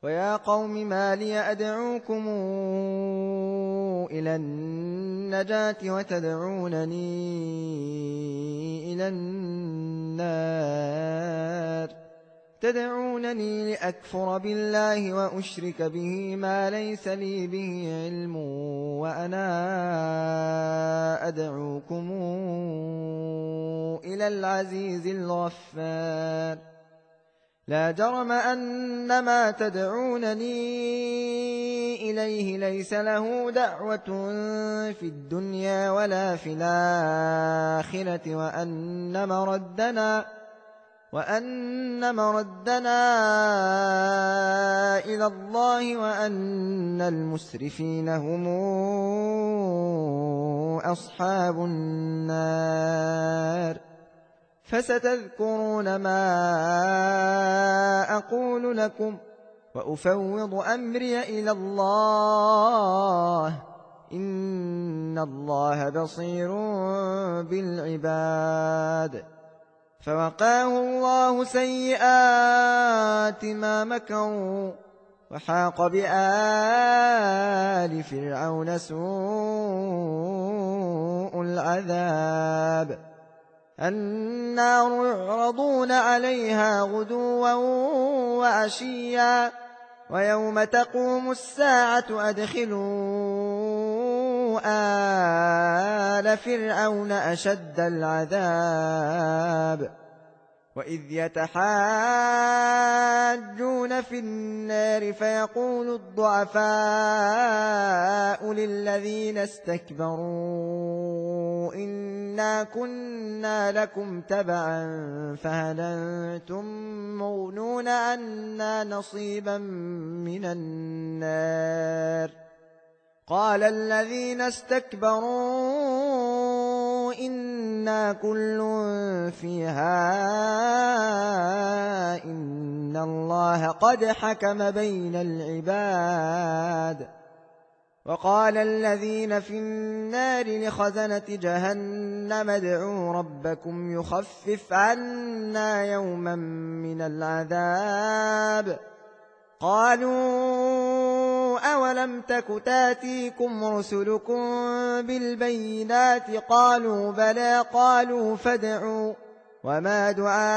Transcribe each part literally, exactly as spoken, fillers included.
ويا قوم ما لي أدعوكم إلى النجاة وتدعونني إلى النار تدعونني لأكفر بالله وأشرك به ما ليس لي به علم وأنا أدعوكم إلى العزيز الغفار لا جرم أن ما تدعونني إليه ليس له دعوة في الدنيا ولا في الآخرة وأن مردنا وأن مردنا إلى الله وأن المسرفين هم أصحاب النار فستذكرون ما أقول لكم وأفوض أمري إلى الله إن الله بصير بالعباد فوقاه الله سيئات ما مكروا وحاق بآل فرعون سوء العذاب النار يعرضون عليها غدوا وعشيا ويوم تقوم الساعة أدخلوا آل فرعون أشد العذاب وإذ يتحاجون في النار فيقول الضعفاء للذين استكبروا إنا كنا لكم تبعا فهل أنتم مغنون عنا نصيبا من النار قال الذين استكبروا إنا كل فيها إن الله قد حكم بين العباد وقال الذين في النار لخزنة جهنم ادعوا ربكم يخفف عنا يوما من العذاب قالوا أولم تك تاتيكم رسلكم بالبينات قالوا بلى قالوا فادعوا وما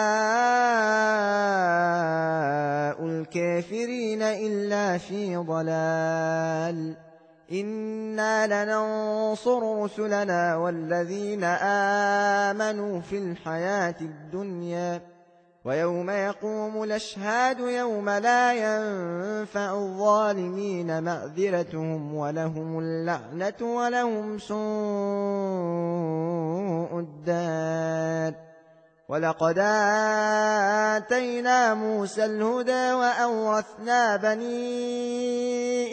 دعاء الكافرين إلا في ضلال إنا لننصر رسلنا والذين آمنوا في الحياة الدنيا ويوم يقوم الأشهاد يوم لا ينفع الظالمين معذرتهم ولهم اللعنة ولهم سوء الدار ولقد آتينا موسى الهدى وأورثنا بني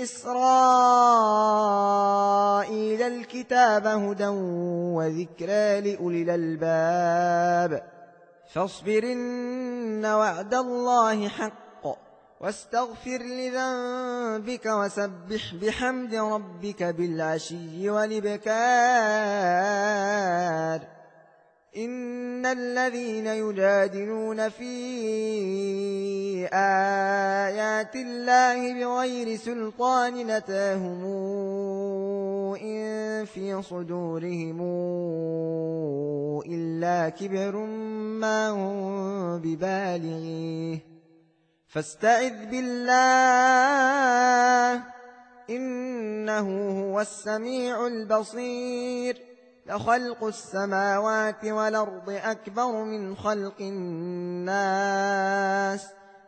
إسرائيل الكتاب هدى وذكرى لأولي الألباب فاصبر إن وعد الله حق واستغفر لذنبك وسبح بحمد ربك بالعشي والإبكار إن الذين يجادلون في آيات الله بغير سلطان أتاهم إن في صدورهم إلا كبر ما هم ببالغيه فاستعذ بالله إنه هو السميع البصير لخلق السماوات والأرض أكبر من خلق الناس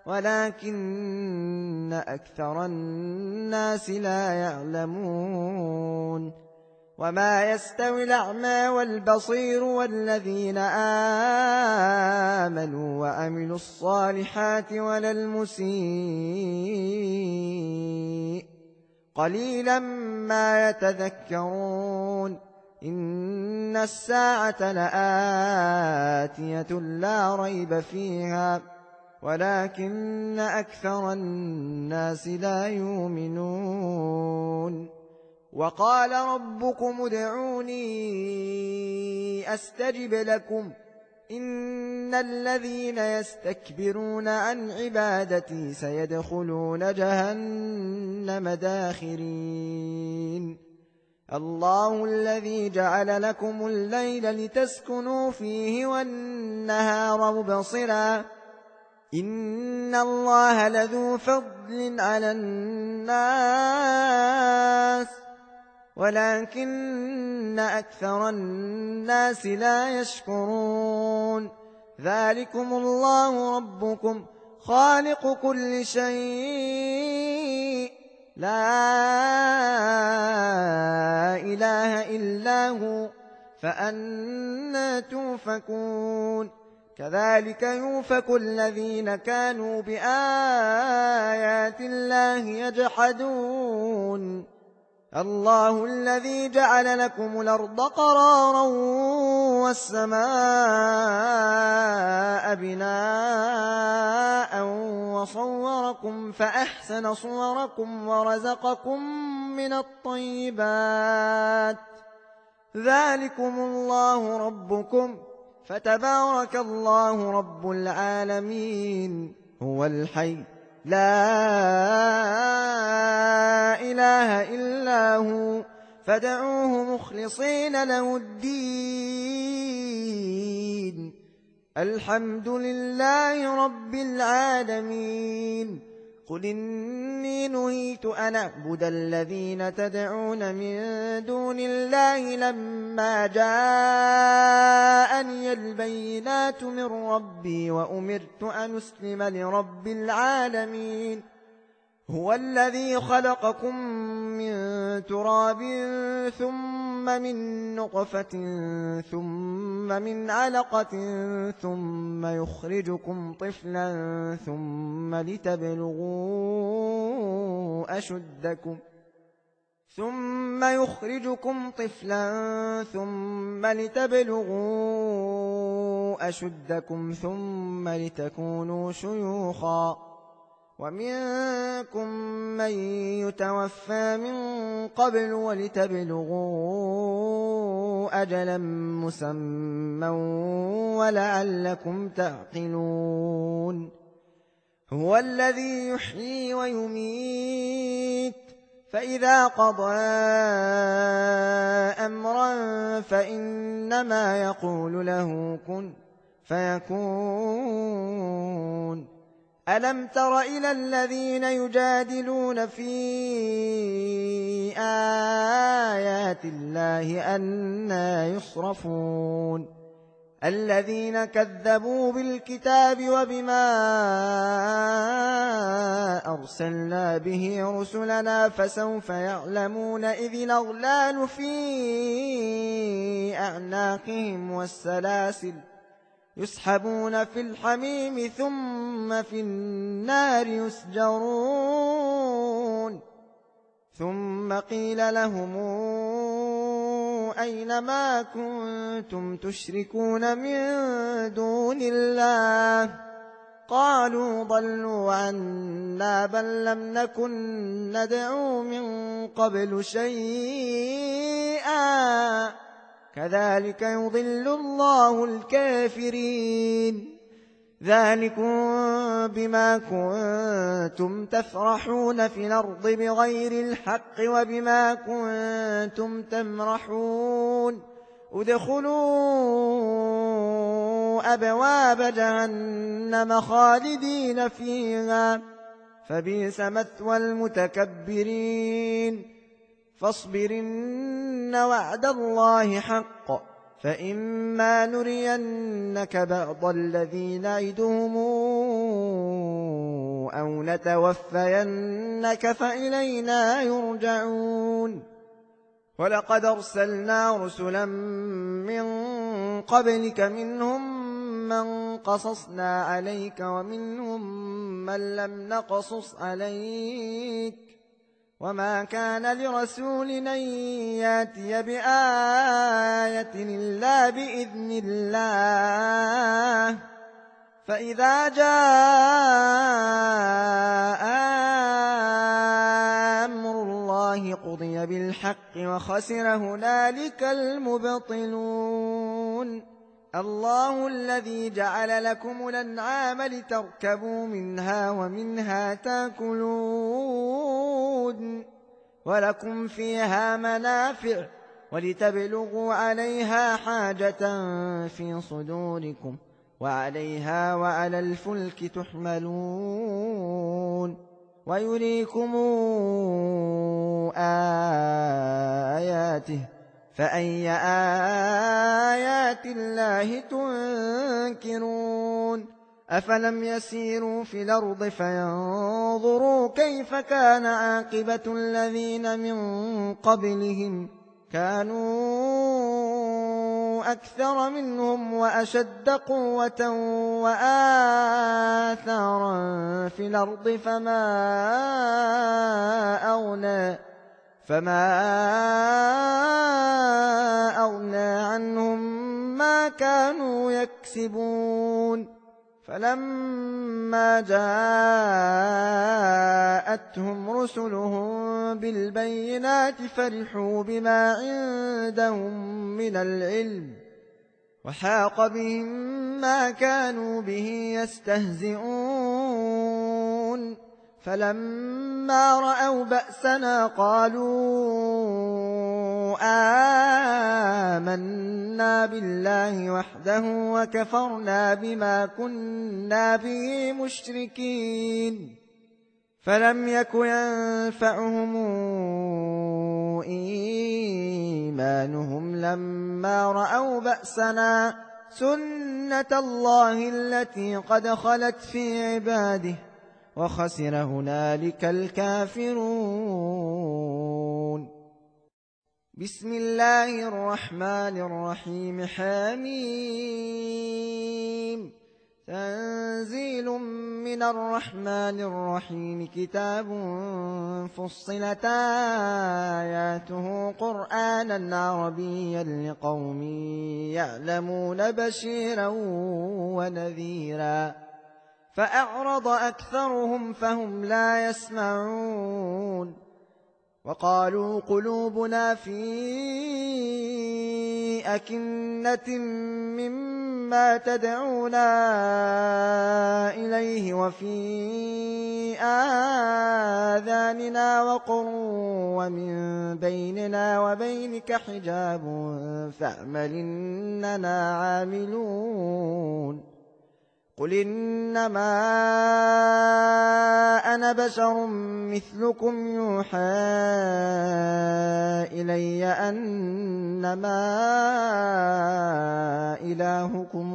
ولكن أكثر الناس لا يعلمون وما يستوي الأعمى والبصير والذين آمنوا وعملوا الصالحات ولا المسيء قليلا ما يتذكرون إن الساعة لآتية لا ريب فيها ولكن أكثر الناس لا يؤمنون وقال ربكم ادعوني أستجب لكم إن الذين يستكبرون عن عبادتي سيدخلون جهنم داخرين الله الذي جعل لكم الليل لتسكنوا فيه والنهار مبصرا إن الله لذو فضل على الناس ولكن أكثر الناس لا يشكرون ذلكم الله ربكم خالق كل شيء لا إله إلا هو فأنى توفكون كذلك يوفك الذين كانوا بآيات الله يجحدون الله الذي جعل لكم الأرض قرارا والسماء بناء وصوركم فأحسن صوركم ورزقكم من الطيبات ذلكم الله ربكم فتبارك الله رب العالمين هو الحي لا إله إلا هو فادعوه مخلصين له الدين الحمد لله رب العالمين قل إني نهيت أن أعبد الذين تدعون من دون الله لما جاءني البينات من ربي وأمرت أن أسلم لرب العالمين هو الذي خلقكم من تراب ثم من نطفة ثم من علقة ثم يخرجكم طفلا ثم لتبلغوا أشدكم ثم يخرجكم طفلا ثم لتبلغوا أشدكم ثم لتكونوا شيوخا ومنكم من يتوفى من قبل ولتبلغوا أجلا مسمى ولعلكم تعقلون هو الذي يحيي ويميت فإذا قضى أمرا فإنما يقول له كن فيكون ألم تر إلى الذين يجادلون في آيات الله أنى يصرفون الذين كذبوا بالكتاب وبما أرسلنا به رسلنا فسوف يعلمون إذ الأغلال في أعناقهم والسلاسل يسحبون في الحميم ثم في النار يسجرون ثم قيل لهم أين ما كنتم تشركون من دون الله قالوا ضلوا عنا بل لم نكن ندعو من قبل شيئا كذلك يضل الله الكافرين ذلكم بما كنتم تفرحون في الأرض بغير الحق وبما كنتم تمرحون ادخلوا أبواب جهنم خالدين فيها فبئس مثوى المتكبرين فاصبر إن وعد الله حق فإما نرينك بعض الذي نعدهم أو نتوفينك فإلينا يرجعون ولقد أرسلنا رسلا من قبلك منهم من قصصنا عليك ومنهم من لم نقصص عليك وما كان لرسول أن يأتي بآية إلا بإذن الله فإذا جاء أمر الله قضي بالحق وخسر هنالك المبطلون الله الذي جعل لكم الأنعام لتركبوا منها ومنها تاكلون ولكم فيها منافع ولتبلغوا عليها حاجة في صدوركم وعليها وعلى الفلك تحملون ويريكم آياته فأي آيات الله تنكرون أفلم يسيروا في الأرض فينظروا كيف كان عاقبة الذين من قبلهم كانوا أكثر منهم وأشد قوة وآثارا في الأرض فما أغنى فما أغنى عنهم ما كانوا يكسبون فلما جاءتهم رسلهم بالبينات فرحوا بما عندهم من العلم وحاق بهم ما كانوا به يستهزئون فلما رأوا بأسنا قالوا آمنا بالله وحده وكفرنا بما كنا به مشركين فلم يك ينفعهم إيمانهم لما رأوا بأسنا سنة الله التي قد خلت في عباده وخسر هنالك الكافرون بسم الله الرحمن الرحيم حميم تنزيل من الرحمن الرحيم كتاب فصلت آياته قرآنا عربيا لقوم يعلمون بشيرا ونذيرا فأعرض أكثرهم فهم لا يسمعون وقالوا قلوبنا في أكنة مما تدعونا إليه وفي آذاننا وقر ومن بيننا وبينك حجاب فاعمل إننا عاملون قل إنما أنا بشر مثلكم يوحى إلي أنما إلهكم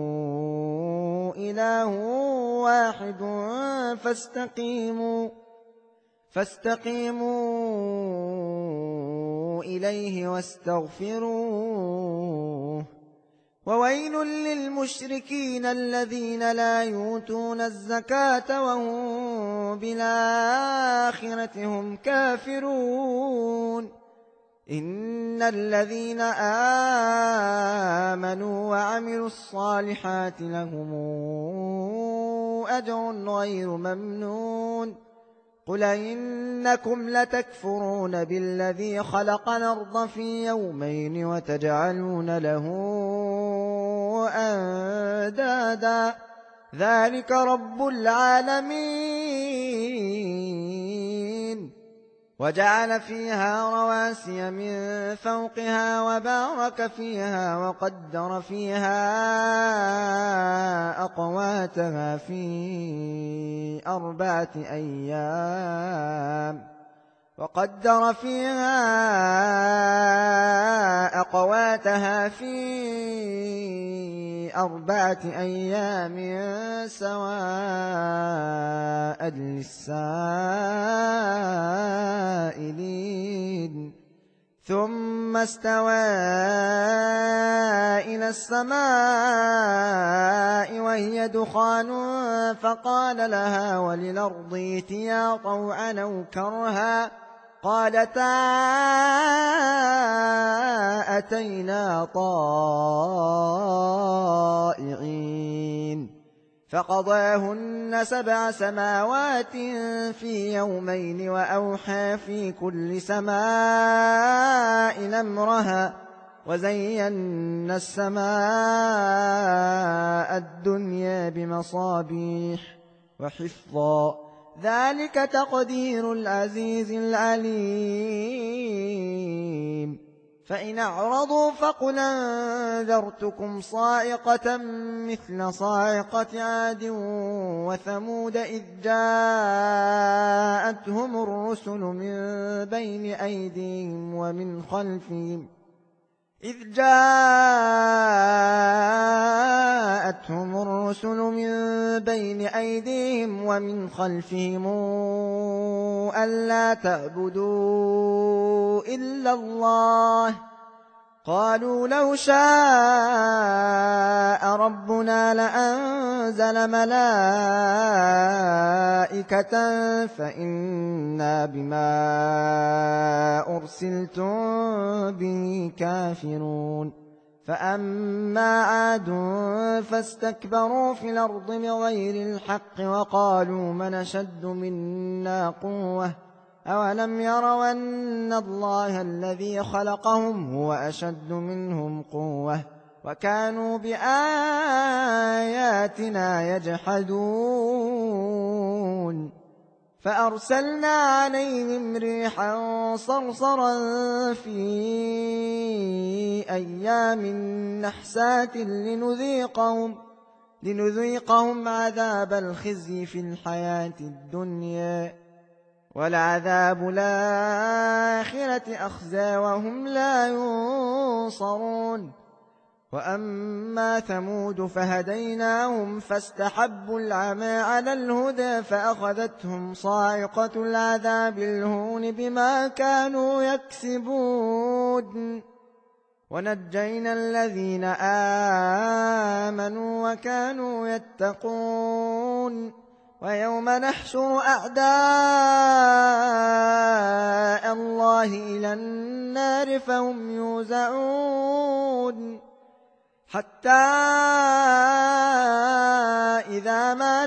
إله واحد فاستقيموا فاستقيموا إليه واستغفروه وويل للمشركين الذين لا يؤتون الزكاة وهم بالآخرة هم كافرون إن الذين آمنوا وعملوا الصالحات لهم أجر غير ممنون قل إنكم لتكفرون بالذي خلق الأرض في يومين وتجعلون له أندادا ذلك رب العالمين وجعل فيها رواسي من فوقها وبارك فيها وقدر فيها أقواتها في أربعة أيام وقدر فيها أقواتها في أربعة أيام سواء للسائلين ثم استوى إلى السماء وهي دخان فقال لها وللأرض ائتيا طوعا أو كرها قالتا أتينا طائعين فقضاهن سبع سماوات في يومين وأوحى في كل سماء أمرها وزينا السماء الدنيا بمصابيح وحفظا ذلك تقدير العزيز العليم فإن أعرضوا فقل أنذرتكم صاعقة مثل صاعقة عاد وثمود إذ جاءتهم الرسل من بين أيديهم ومن خلفهم إذ جاءتهم الرسل من بين أيديهم ومن خلفهم ألا تعبدوا إلا الله قالوا لو شاء ربنا لأنزل ملائكة فإنا بما أرسلتم به كافرون فأما عاد فاستكبروا في الأرض بغير الحق وقالوا من أشد منا قوة أولم يروا أن الله الذي خلقهم هو أشد منهم قوة وكانوا بآياتنا يجحدون فأرسلنا عليهم ريحا صرصرا في أيام نحسات لنذيقهم, لنذيقهم عذاب الخزي في الحياة الدنيا ولعذاب الآخرة أخزى وهم لا ينصرون وأما ثمود فهديناهم فاستحبوا العمى على الهدى فأخذتهم صاعقة العذاب الهون بما كانوا يكسبون ونجينا الذين آمنوا وكانوا يتقون ويوم نحشر أعداء الله إلى النار فهم يوزعون حتى إذا ما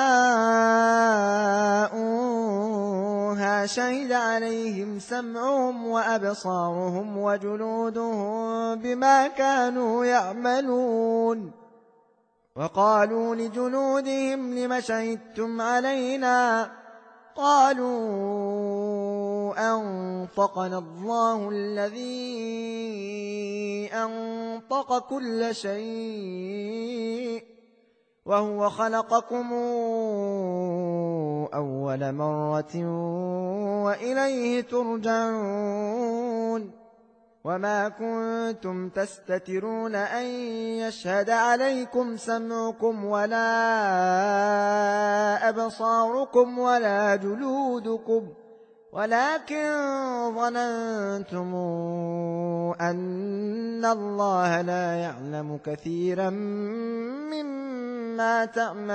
جاءوها شهد عليهم سمعهم وأبصارهم وجلودهم بما كانوا يعملون وقالوا لجلودهم لم شهدتم علينا قالوا أنطقنا الله الذي أنطق كل شيء وهو خلقكم أول مرة وإليه ترجعون وما كنتم تستترون أن يشهد عليكم سمعكم ولا أبصاركم ولا جلودكم ولكن ظننتم أن الله لا يعلم كثيرا مما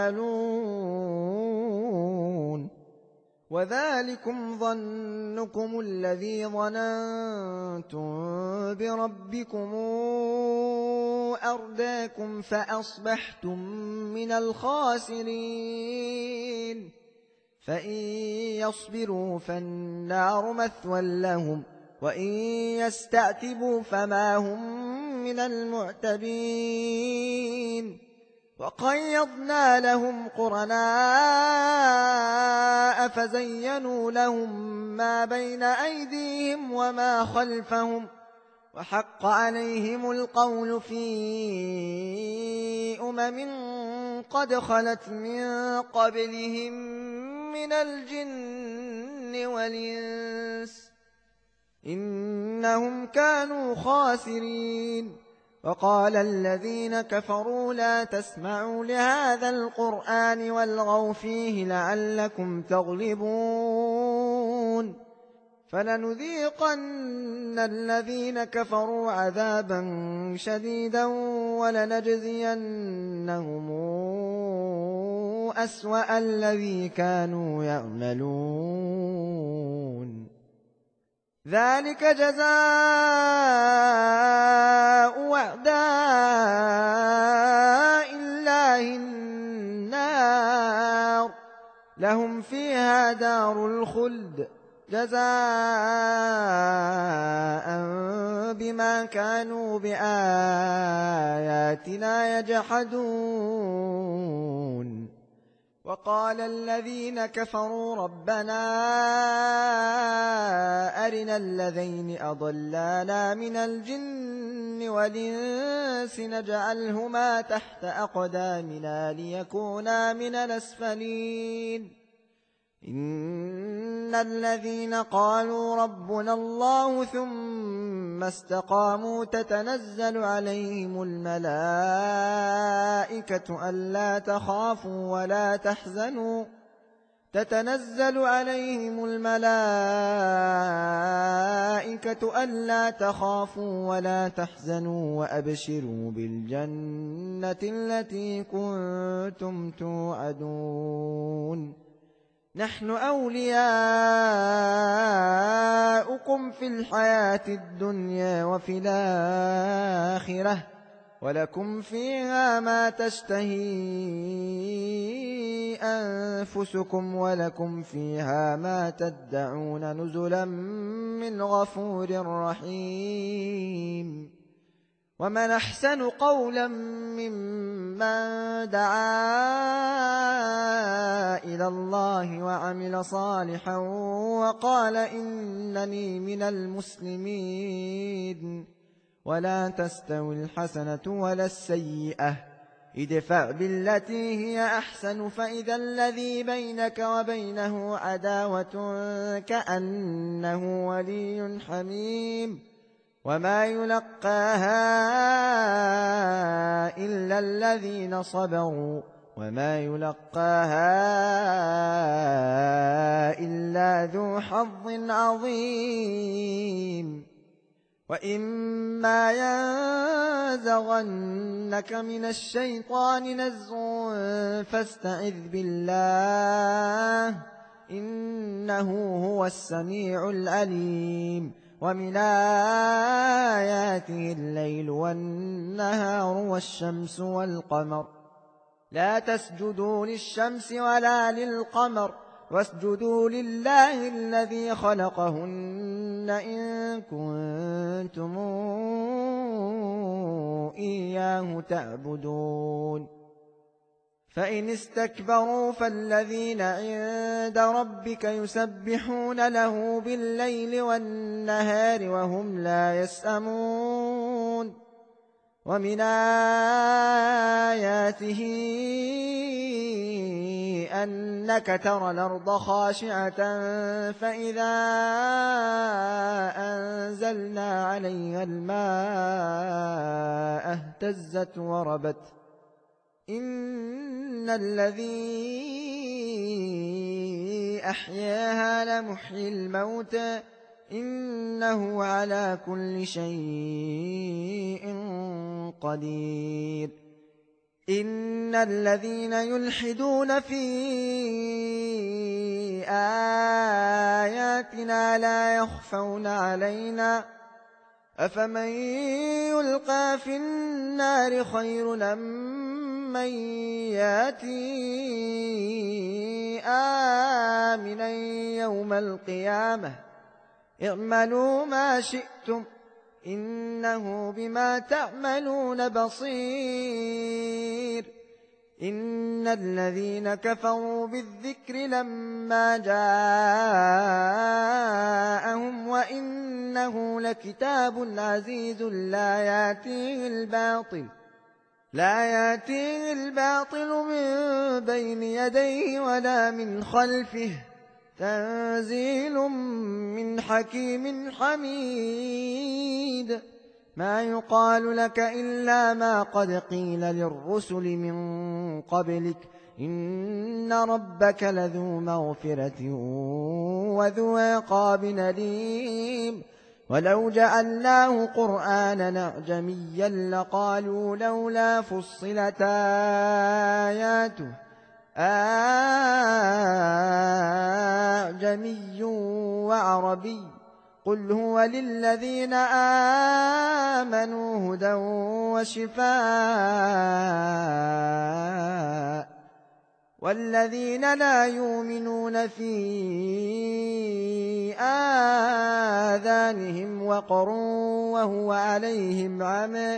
تعملون وذلكم ظنكم الذي ظننتم بربكم أرداكم فأصبحتم من الخاسرين فإن يصبروا فالنار مثوى لهم وإن يستعتبوا فما هم من المعتبين وقيضنا لهم قرناء فزينوا لهم ما بين أيديهم وما خلفهم وحق عليهم القول في أمم قد خلت من قبلهم من الجن والإنس إنهم كانوا خاسرين وقال الذين كفروا لا تسمعوا لهذا القرآن والغوا فيه لعلكم تغلبون فلنذيقن الذين كفروا عذابا شديدا ولنجزينهم أسوأ الذي كانوا يعملون ذلك جزاء أعداء الله النار لهم فيها دار الخلد جزاء بما كانوا بآياتنا يجحدون. وقال الذين كفروا ربنا أرنا الذين أضلانا من الجن والإنس نجعلهما تحت أقدامنا ليكونا من الأسفلين. إن الذين قالوا ربنا الله ثم استقاموا تتنزل عليهم الملائكة ألا تخافوا ولا تحزنوا تتنزل عليهم الملائكة ألا تخافوا ولا تحزنوا وأبشروا بالجنة التي كنتم توعدون. نحن أولياؤكم في الحياة الدنيا وفي الآخرة ولكم فيها ما تشتهي أنفسكم ولكم فيها ما تدعون نزلا من غفور رحيم. ومن أحسن قولا ممن دعا إلى الله وعمل صالحا وقال إنني من المسلمين. ولا تستوي الحسنة ولا السيئة ادفع بالتي هي أحسن فإذا الذي بينك وبينه عداوة كأنه ولي حميم. وما يلقاها إلا الذين صبروا وما يلقاها إلا ذو حظ عظيم. وإما ينزغنك من الشيطان نزغ فاستعذ بالله إنه هو السميع العليم. ومن آياته الليل والنهار والشمس والقمر لا تسجدوا للشمس ولا للقمر واسجدوا لله الذي خلقهن إن كنتم إياه تعبدون. فإن استكبروا فالذين عند ربك يسبحون له بالليل والنهار وهم لا يسأمون. ومن آياته أنك ترى الأرض خاشعة فإذا أنزلنا عليها الماء اهتزت وربت. إن الذي أحياها لمحيي الموتى إنه على كل شيء قدير. إن الذين يلحدون في آياتنا لا يخفون علينا أفمن يلقى في النار خير أم من ياتي آمنا يوم القيامة اعملوا ما شئتم إنه بما تعملون بصير. إن الذين كفروا بالذكر لما جاءهم وإنه لكتاب عزيز لا يأتيه الباطل لا يأتيه الباطل من بين يديه ولا من خلفه تنزيل من حكيم حميد. ما يقال لك إلا ما قد قيل للرسل من قبلك إن ربك لذو مغفرة وذو عقاب أليم. ولو جعلناه قرآنا أعجميا لقالوا لولا فصلت آياته أعجمي وعربي قل هو للذين آمنوا هدى آذانهم وقر وهو عليهم عمى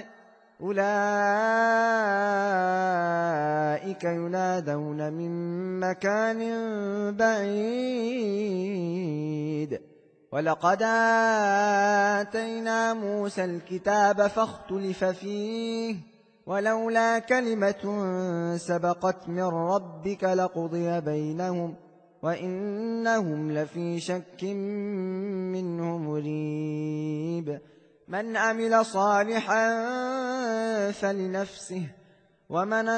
أولئك ينادون من مكان بعيد ولقد آتينا موسى الكتاب فاختلف فيه ولولا كلمة سبقت من ربك لقضي بينهم وإنهم لفي شك منه مريب من عمل صالحا فلنفسه ومن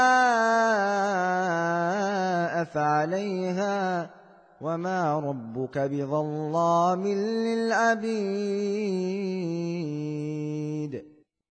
أساء فعليها وما ربك بظلام للعبيد